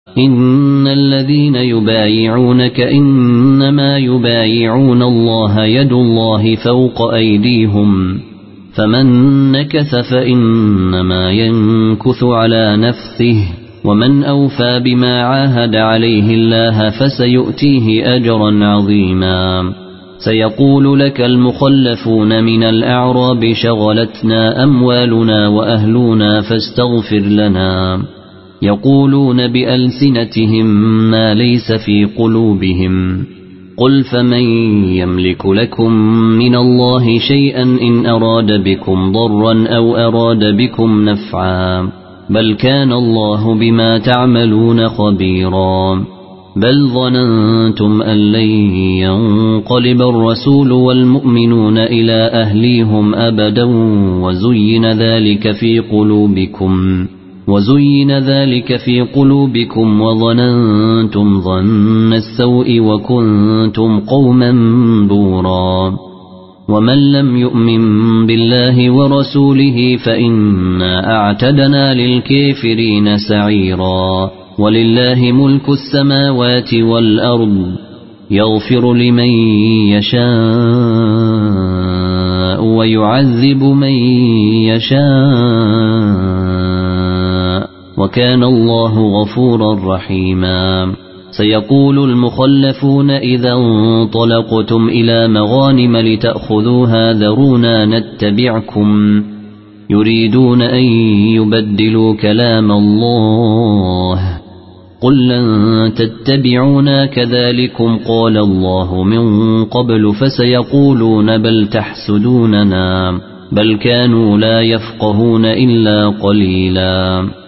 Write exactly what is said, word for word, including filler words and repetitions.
إن الذين يبايعونك إنما يبايعون الله يد الله فوق أيديهم فمن نكث فإنما ينكث على نفسه ومن أوفى بما عاهد عليه الله فسيؤتيه أجرا عظيما. سيقول لك المخلفون من الأعراب شغلتنا أموالنا وأهلنا فاستغفر لنا يقولون بألسنتهم ما ليس في قلوبهم قل فمن يملك لكم من الله شيئا إن أراد بكم ضرا أو أراد بكم نفعا بل كان الله بما تعملون خبيرا. بل ظننتم أن لن ينقلب الرسول والمؤمنون إلى أهليهم أبدا وزين ذلك في قلوبكم وزين ذلك في قلوبكم وظننتم ظن السوء وكنتم قوما بورا. ومن لم يؤمن بالله ورسوله فإنا أعتدنا للكافرين سعيرا. ولله ملك السماوات والأرض يغفر لمن يشاء ويعذب من يشاء وكان الله غفورا رحيما. سيقول المخلفون إذا انطلقتم إلى مغانم لتأخذوها ذرونا نتبعكم يريدون أن يبدلوا كلام الله قل لن تتبعونا كذلكم قال الله من قبل فسيقولون بل تحسدوننا بل كانوا لا يفقهون إلا قليلا.